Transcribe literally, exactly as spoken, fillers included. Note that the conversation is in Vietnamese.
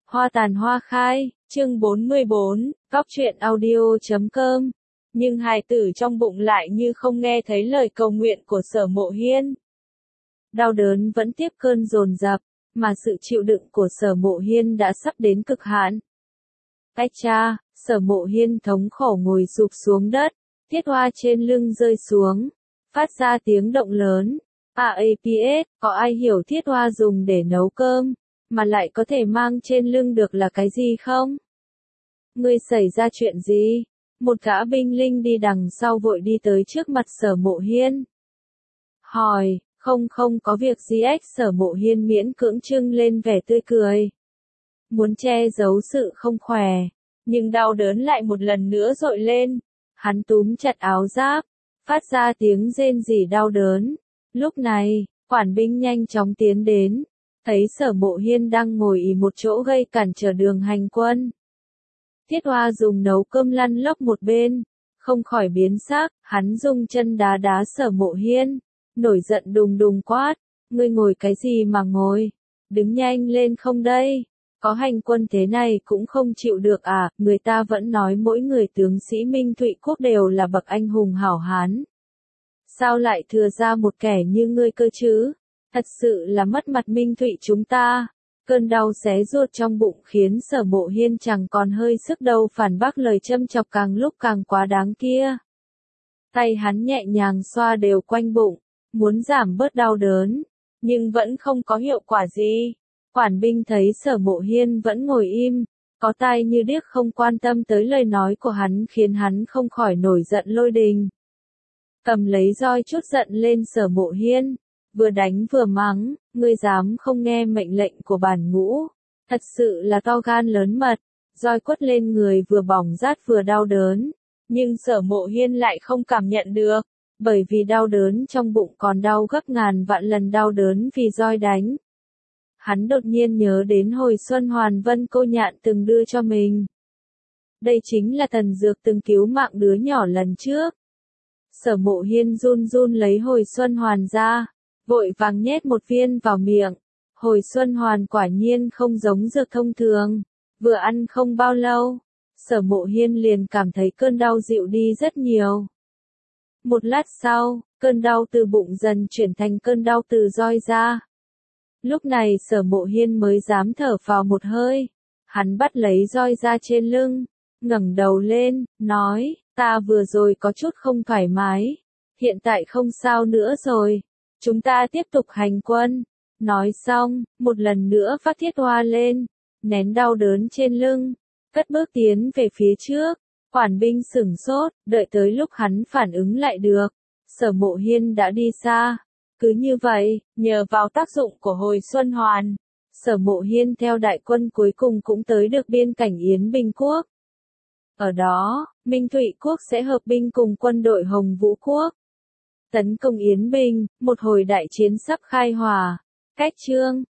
Hoa tàn hoa khai, chương bốn mươi bốn, góc truyện audio chấm com. Nhưng hài tử trong bụng lại như không nghe thấy lời cầu nguyện của Sở Mộ Hiên. Đau đớn vẫn tiếp cơn dồn dập, mà sự chịu đựng của Sở Mộ Hiên đã sắp đến cực hạn. Ách cha, Sở Mộ Hiên thống khổ ngồi sụp xuống đất, tiết hoa trên lưng rơi xuống, phát ra tiếng động lớn. a a pê ét, có ai hiểu thiết hoa dùng để nấu cơm, mà lại có thể mang trên lưng được là cái gì không? Ngươi xảy ra chuyện gì? Một gã binh linh đi đằng sau vội đi tới trước mặt Sở Mộ Hiên. Hỏi, không không có việc gì ếch. Sở Mộ Hiên miễn cưỡng trưng lên vẻ tươi cười. Muốn che giấu sự không khỏe, nhưng đau đớn lại một lần nữa dội lên. Hắn túm chặt áo giáp, phát ra tiếng rên rỉ đau đớn. Lúc này, quản binh nhanh chóng tiến đến, thấy Sở Mộ Hiên đang ngồi ì một chỗ gây cản trở đường hành quân. Thiết hoa dùng nấu cơm lăn lóc một bên, không khỏi biến sắc, hắn dùng chân đá đá Sở Mộ Hiên, nổi giận đùng đùng quát, ngươi ngồi cái gì mà ngồi, đứng nhanh lên không đây, có hành quân thế này cũng không chịu được à, người ta vẫn nói mỗi người tướng sĩ Minh Thụy Quốc đều là bậc anh hùng hảo hán. Sao lại thừa ra một kẻ như ngươi cơ chứ? Thật sự là mất mặt Minh Thụy chúng ta. Cơn đau xé ruột trong bụng khiến Sở Mộ Hiên chẳng còn hơi sức đâu phản bác lời châm chọc càng lúc càng quá đáng kia. Tay hắn nhẹ nhàng xoa đều quanh bụng, muốn giảm bớt đau đớn, nhưng vẫn không có hiệu quả gì. Quản binh thấy Sở Mộ Hiên vẫn ngồi im, có tai như điếc không quan tâm tới lời nói của hắn khiến hắn không khỏi nổi giận lôi đình. Cầm lấy roi trút giận lên Sở Mộ Hiên, vừa đánh vừa mắng, ngươi dám không nghe mệnh lệnh của bản ngũ, thật sự là to gan lớn mật. Roi quất lên người vừa bỏng rát vừa đau đớn, nhưng Sở Mộ Hiên lại không cảm nhận được, bởi vì đau đớn trong bụng còn đau gấp ngàn vạn lần đau đớn vì roi đánh. Hắn đột nhiên nhớ đến hồi xuân Hoàn Vân cô nhạn từng đưa cho mình. Đây chính là thần dược từng cứu mạng đứa nhỏ lần trước. Sở Mộ Hiên run run lấy hồi xuân hoàn ra, vội vàng nhét một viên vào miệng. Hồi xuân hoàn quả nhiên không giống dược thông thường, vừa ăn không bao lâu, Sở Mộ Hiên liền cảm thấy cơn đau dịu đi rất nhiều. Một lát sau, cơn đau từ bụng dần chuyển thành cơn đau từ roi ra. Lúc này Sở Mộ Hiên mới dám thở phào một hơi, hắn bắt lấy roi ra trên lưng, ngẩng đầu lên, nói, ta vừa rồi có chút không thoải mái, hiện tại không sao nữa rồi, chúng ta tiếp tục hành quân. Nói xong, một lần nữa phát thiết hoa lên, nén đau đớn trên lưng, cất bước tiến về phía trước. Quản binh sửng sốt, đợi tới lúc hắn phản ứng lại được, Sở Mộ Hiên đã đi xa. Cứ như vậy, nhờ vào tác dụng của hồi xuân hoàn, Sở Mộ Hiên theo đại quân cuối cùng cũng tới được biên cảnh Yến Bình Quốc. Ở đó, Minh Thụy Quốc sẽ hợp binh cùng quân đội Hồng Vũ Quốc, tấn công Yến Bình, một hồi đại chiến sắp khai hỏa. Cách chương